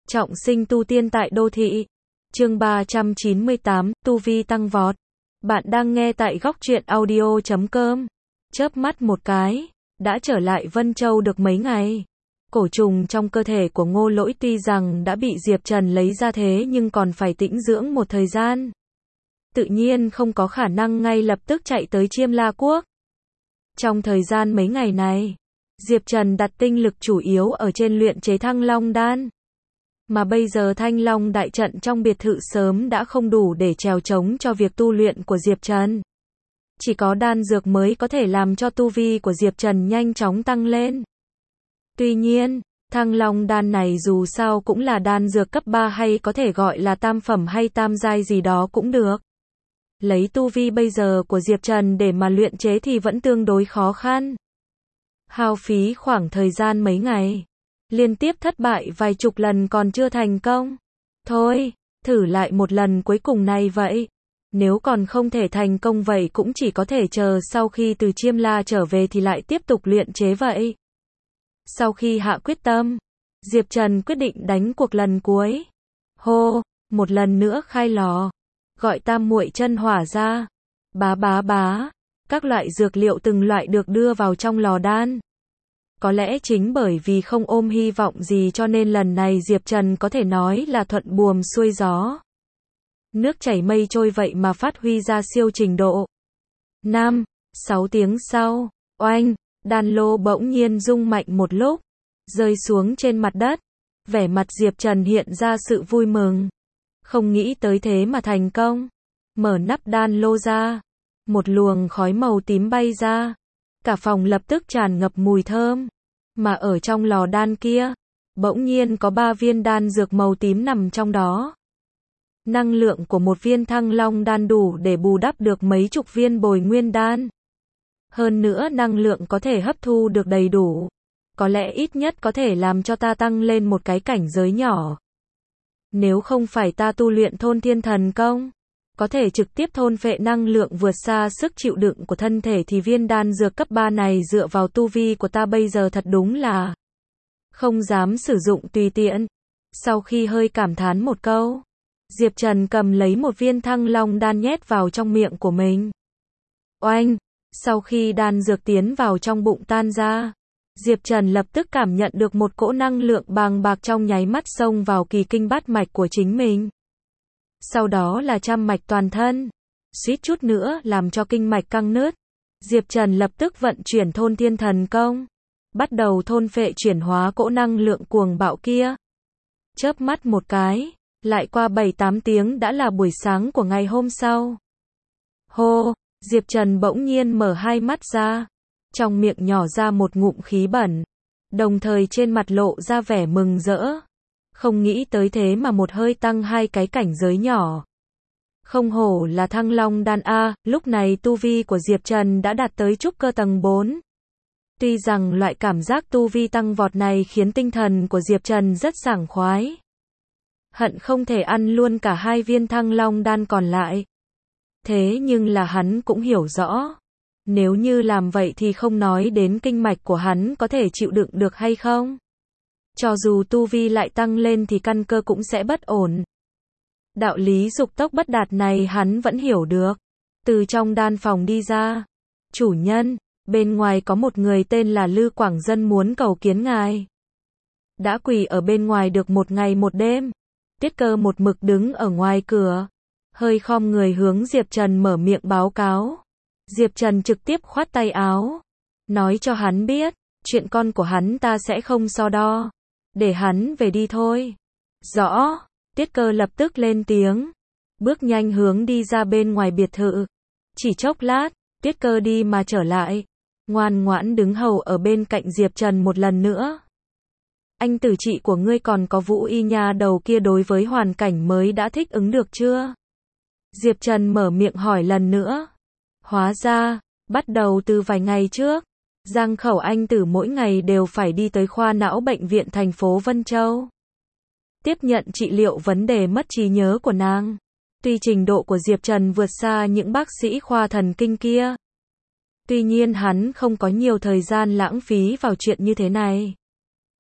Trọng sinh tu tiên tại đô thị. Chương 398, tu vi tăng vọt. Bạn đang nghe tại góc truyện audio.com. Chớp mắt một cái, đã trở lại Vân Châu được mấy ngày. Cổ trùng trong cơ thể của Ngô Lỗi tuy rằng đã bị Diệp Trần lấy ra thế nhưng còn phải tĩnh dưỡng một thời gian. Tự nhiên không có khả năng ngay lập tức chạy tới Chiêm La Quốc. Trong thời gian mấy ngày này, Diệp Trần đặt tinh lực chủ yếu ở trên luyện chế Thăng Long đan. Mà bây giờ Thanh Long đại trận trong biệt thự sớm đã không đủ để chèo chống cho việc tu luyện của Diệp Trần. Chỉ có đan dược mới có thể làm cho tu vi của Diệp Trần nhanh chóng tăng lên. Tuy nhiên, Thăng Long đan này dù sao cũng là đan dược cấp 3 hay có thể gọi là tam phẩm hay tam giai gì đó cũng được. Lấy tu vi bây giờ của Diệp Trần để mà luyện chế thì vẫn tương đối khó khăn. Hao phí khoảng thời gian mấy ngày, liên tiếp thất bại vài chục lần còn chưa thành công. Thôi, thử lại một lần cuối cùng này vậy. Nếu còn không thể thành công vậy cũng chỉ có thể chờ sau khi từ Chiêm La trở về thì lại tiếp tục luyện chế vậy. Sau khi hạ quyết tâm, Diệp Trần quyết định đánh cuộc lần cuối. Hô, một lần nữa khai lò, gọi tam muội chân hỏa ra. Bá, các loại dược liệu từng loại được đưa vào trong lò đan. Có lẽ chính bởi vì không ôm hy vọng gì cho nên lần này Diệp Trần có thể nói là thuận buồm xuôi gió. Nước chảy mây trôi vậy mà phát huy ra siêu trình độ. 5-6 tiếng sau, oanh, đan lô bỗng nhiên rung mạnh một lúc, rơi xuống trên mặt đất. Vẻ mặt Diệp Trần hiện ra sự vui mừng. Không nghĩ tới thế mà thành công. Mở nắp đan lô ra, một luồng khói màu tím bay ra. Cả phòng lập tức tràn ngập mùi thơm. Mà ở trong lò đan kia, bỗng nhiên có 3 viên đan dược màu tím nằm trong đó. Năng lượng của một viên Thăng Long đan đủ để bù đắp được mấy chục viên Bồi Nguyên đan. Hơn nữa năng lượng có thể hấp thu được đầy đủ. Có lẽ ít nhất có thể làm cho ta tăng lên một cái cảnh giới nhỏ. Nếu không phải ta tu luyện Thôn Thiên Thần Công, có thể trực tiếp thôn phệ năng lượng vượt xa sức chịu đựng của thân thể thì viên đan dược cấp 3 này dựa vào tu vi của ta bây giờ thật đúng là không dám sử dụng tùy tiện. Sau khi hơi cảm thán một câu, Diệp Trần cầm lấy một viên Thăng Long đan nhét vào trong miệng của mình. Oanh, sau khi đan dược tiến vào trong bụng tan ra, Diệp Trần lập tức cảm nhận được một cỗ năng lượng bàng bạc trong nháy mắt xông vào kỳ kinh bát mạch của chính mình. Sau đó là trăm mạch toàn thân, suýt chút nữa làm cho kinh mạch căng nứt. Diệp Trần lập tức vận chuyển Thôn Thiên Thần Công, bắt đầu thôn phệ chuyển hóa cỗ năng lượng cuồng bạo kia. Chớp mắt một cái, lại qua 7-8 tiếng đã là buổi sáng của ngày hôm sau. Hô, Diệp Trần bỗng nhiên mở hai mắt ra, trong miệng nhỏ ra một ngụm khí bẩn, đồng thời trên mặt lộ ra vẻ mừng rỡ. Không nghĩ tới thế mà một hơi tăng 2 cái cảnh giới nhỏ. Không hổ là Thăng Long đan A, lúc này tu vi của Diệp Trần đã đạt tới trúc cơ tầng 4. Tuy rằng loại cảm giác tu vi tăng vọt này khiến tinh thần của Diệp Trần rất sảng khoái. Hận không thể ăn luôn cả 2 viên Thăng Long đan còn lại. Thế nhưng là hắn cũng hiểu rõ, nếu như làm vậy thì không nói đến kinh mạch của hắn có thể chịu đựng được hay không. Cho dù tu vi lại tăng lên thì căn cơ cũng sẽ bất ổn. Đạo lý dục tốc bất đạt này hắn vẫn hiểu được. Từ trong đan phòng đi ra. Chủ nhân, bên ngoài có một người tên là Lư Quảng Dân muốn cầu kiến ngài. Đã quỳ ở bên ngoài được một ngày một đêm. Tiết Cơ một mực đứng ở ngoài cửa, hơi khom người hướng Diệp Trần mở miệng báo cáo. Diệp Trần trực tiếp khoát tay áo, nói cho hắn biết, chuyện con của hắn ta sẽ không so đo. Để hắn về đi thôi. Rõ, Tiết Cơ lập tức lên tiếng, bước nhanh hướng đi ra bên ngoài biệt thự. Chỉ chốc lát, Tiết Cơ đi mà trở lại, ngoan ngoãn đứng hầu ở bên cạnh Diệp Trần một lần nữa. Anh tử chị của ngươi còn có Vũ Y nha đầu kia đối với hoàn cảnh mới đã thích ứng được chưa? Diệp Trần mở miệng hỏi lần nữa. Hóa ra, bắt đầu từ vài ngày trước, Giang Khẩu anh tử mỗi ngày đều phải đi tới khoa não bệnh viện thành phố Vân Châu. Tiếp nhận trị liệu vấn đề mất trí nhớ của nàng. Tuy trình độ của Diệp Trần vượt xa những bác sĩ khoa thần kinh kia. Tuy nhiên hắn không có nhiều thời gian lãng phí vào chuyện như thế này.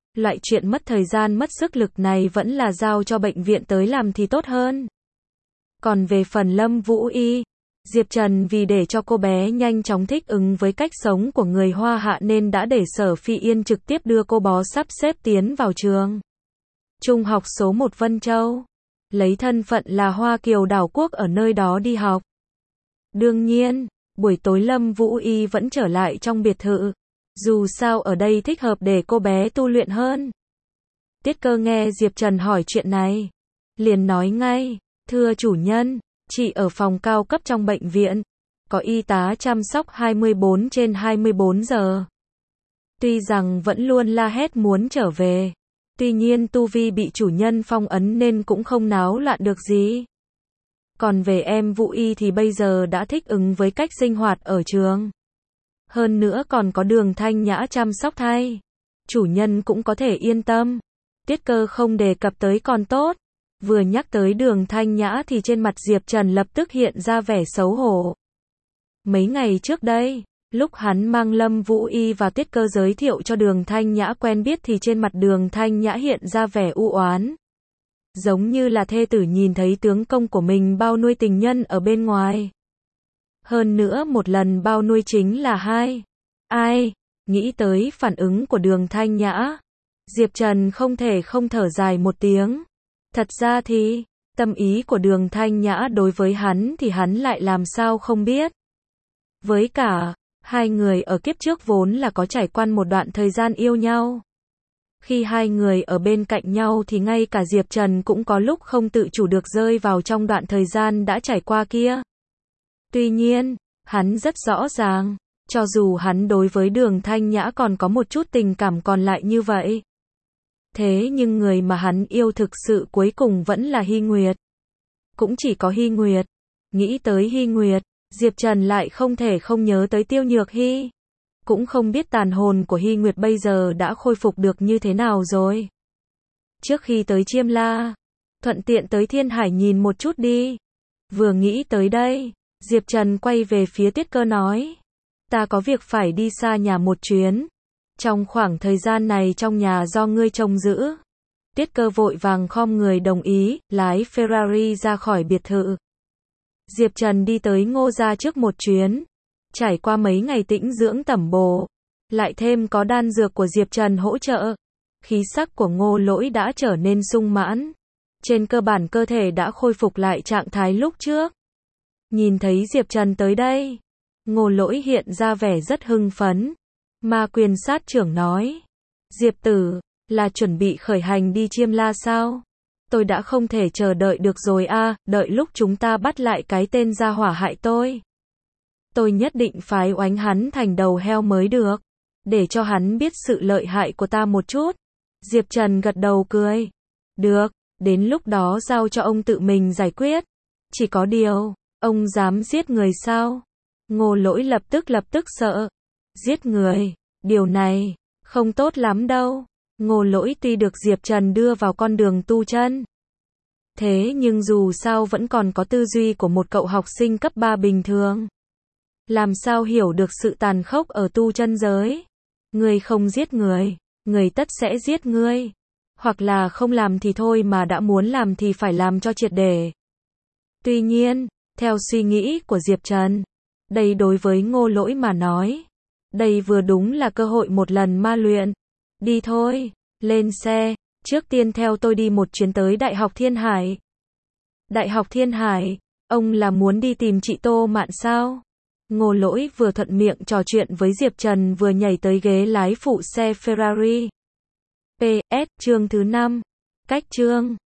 Loại chuyện mất thời gian mất sức lực này vẫn là giao cho bệnh viện tới làm thì tốt hơn. Còn về phần Lâm Vũ Y, Diệp Trần vì để cho cô bé nhanh chóng thích ứng với cách sống của người Hoa Hạ nên đã để Sở Phi Yên trực tiếp đưa cô bé sắp xếp tiến vào trường Trung học số 1 Vân Châu, lấy thân phận là Hoa Kiều đảo quốc ở nơi đó đi học. Đương nhiên, buổi tối Lâm Vũ Y vẫn trở lại trong biệt thự, dù sao ở đây thích hợp để cô bé tu luyện hơn. Tiết Cơ nghe Diệp Trần hỏi chuyện này, liền nói ngay, thưa chủ nhân, chị ở phòng cao cấp trong bệnh viện, có y tá chăm sóc 24/24 giờ. Tuy rằng vẫn luôn la hét muốn trở về, tuy nhiên tu vi bị chủ nhân phong ấn nên cũng không náo loạn được gì. Còn về em Vũ Y thì bây giờ đã thích ứng với cách sinh hoạt ở trường. Hơn nữa còn có Đường Thanh Nhã chăm sóc thay. Chủ nhân cũng có thể yên tâm. Tiết Cơ không đề cập tới còn tốt. Vừa nhắc tới Đường Thanh Nhã thì trên mặt Diệp Trần lập tức hiện ra vẻ xấu hổ. Mấy ngày trước đây, lúc hắn mang Lâm Vũ Y và Tiết Cơ giới thiệu cho Đường Thanh Nhã quen biết thì trên mặt Đường Thanh Nhã hiện ra vẻ u oán. Giống như là thê tử nhìn thấy tướng công của mình bao nuôi tình nhân ở bên ngoài. Hơn nữa một lần bao nuôi chính là hai. Ai? Nghĩ tới phản ứng của Đường Thanh Nhã, Diệp Trần không thể không thở dài một tiếng. Thật ra thì, tâm ý của Đường Thanh Nhã đối với hắn thì hắn lại làm sao không biết. Với cả, hai người ở kiếp trước vốn là có trải qua một đoạn thời gian yêu nhau. Khi hai người ở bên cạnh nhau thì ngay cả Diệp Trần cũng có lúc không tự chủ được rơi vào trong đoạn thời gian đã trải qua kia. Tuy nhiên, hắn rất rõ ràng, cho dù hắn đối với Đường Thanh Nhã còn có một chút tình cảm còn lại như vậy. Thế nhưng người mà hắn yêu thực sự cuối cùng vẫn là Hy Nguyệt. Cũng chỉ có Hy Nguyệt. Nghĩ tới Hy Nguyệt, Diệp Trần lại không thể không nhớ tới Tiêu Nhược Hy. Cũng không biết tàn hồn của Hy Nguyệt bây giờ đã khôi phục được như thế nào rồi. Trước khi tới Chiêm La, thuận tiện tới Thiên Hải nhìn một chút đi. Vừa nghĩ tới đây, Diệp Trần quay về phía Tiết Cơ nói. Ta có việc phải đi xa nhà một chuyến. Trong khoảng thời gian này trong nhà do ngươi trông giữ. Tiết Cơ vội vàng khom người đồng ý, lái Ferrari ra khỏi biệt thự. Diệp Trần đi tới Ngô gia trước một chuyến. Trải qua mấy ngày tĩnh dưỡng tẩm bổ, lại thêm có đan dược của Diệp Trần hỗ trợ, khí sắc của Ngô Lỗi đã trở nên sung mãn. Trên cơ bản cơ thể đã khôi phục lại trạng thái lúc trước. Nhìn thấy Diệp Trần tới đây, Ngô Lỗi hiện ra vẻ rất hưng phấn. Ma Quyền sát trưởng nói, Diệp tử, là chuẩn bị khởi hành đi Chiêm La sao? Tôi đã không thể chờ đợi được rồi a, đợi lúc chúng ta bắt lại cái tên gia hỏa hại tôi. Tôi nhất định phải oánh hắn thành đầu heo mới được, để cho hắn biết sự lợi hại của ta một chút. Diệp Trần gật đầu cười. Được, đến lúc đó giao cho ông tự mình giải quyết. Chỉ có điều, ông dám giết người sao? Ngô Lỗi lập tức sợ. Giết người, điều này, không tốt lắm đâu. Ngô Lỗi tuy được Diệp Trần đưa vào con đường tu chân. Thế nhưng dù sao vẫn còn có tư duy của một cậu học sinh cấp 3 bình thường. Làm sao hiểu được sự tàn khốc ở tu chân giới? Ngươi không giết người, người tất sẽ giết ngươi. Hoặc là không làm thì thôi mà đã muốn làm thì phải làm cho triệt để. Tuy nhiên, theo suy nghĩ của Diệp Trần, đây đối với Ngô Lỗi mà nói, đây vừa đúng là cơ hội một lần ma luyện. Đi thôi, lên xe, trước tiên theo tôi đi một chuyến tới Đại học Thiên Hải. Đại học Thiên Hải, ông là muốn đi tìm chị Tô Mạn sao? Ngô Lỗi vừa thuận miệng trò chuyện với Diệp Trần vừa nhảy tới ghế lái phụ xe Ferrari. PS, chương thứ 5. Cách chương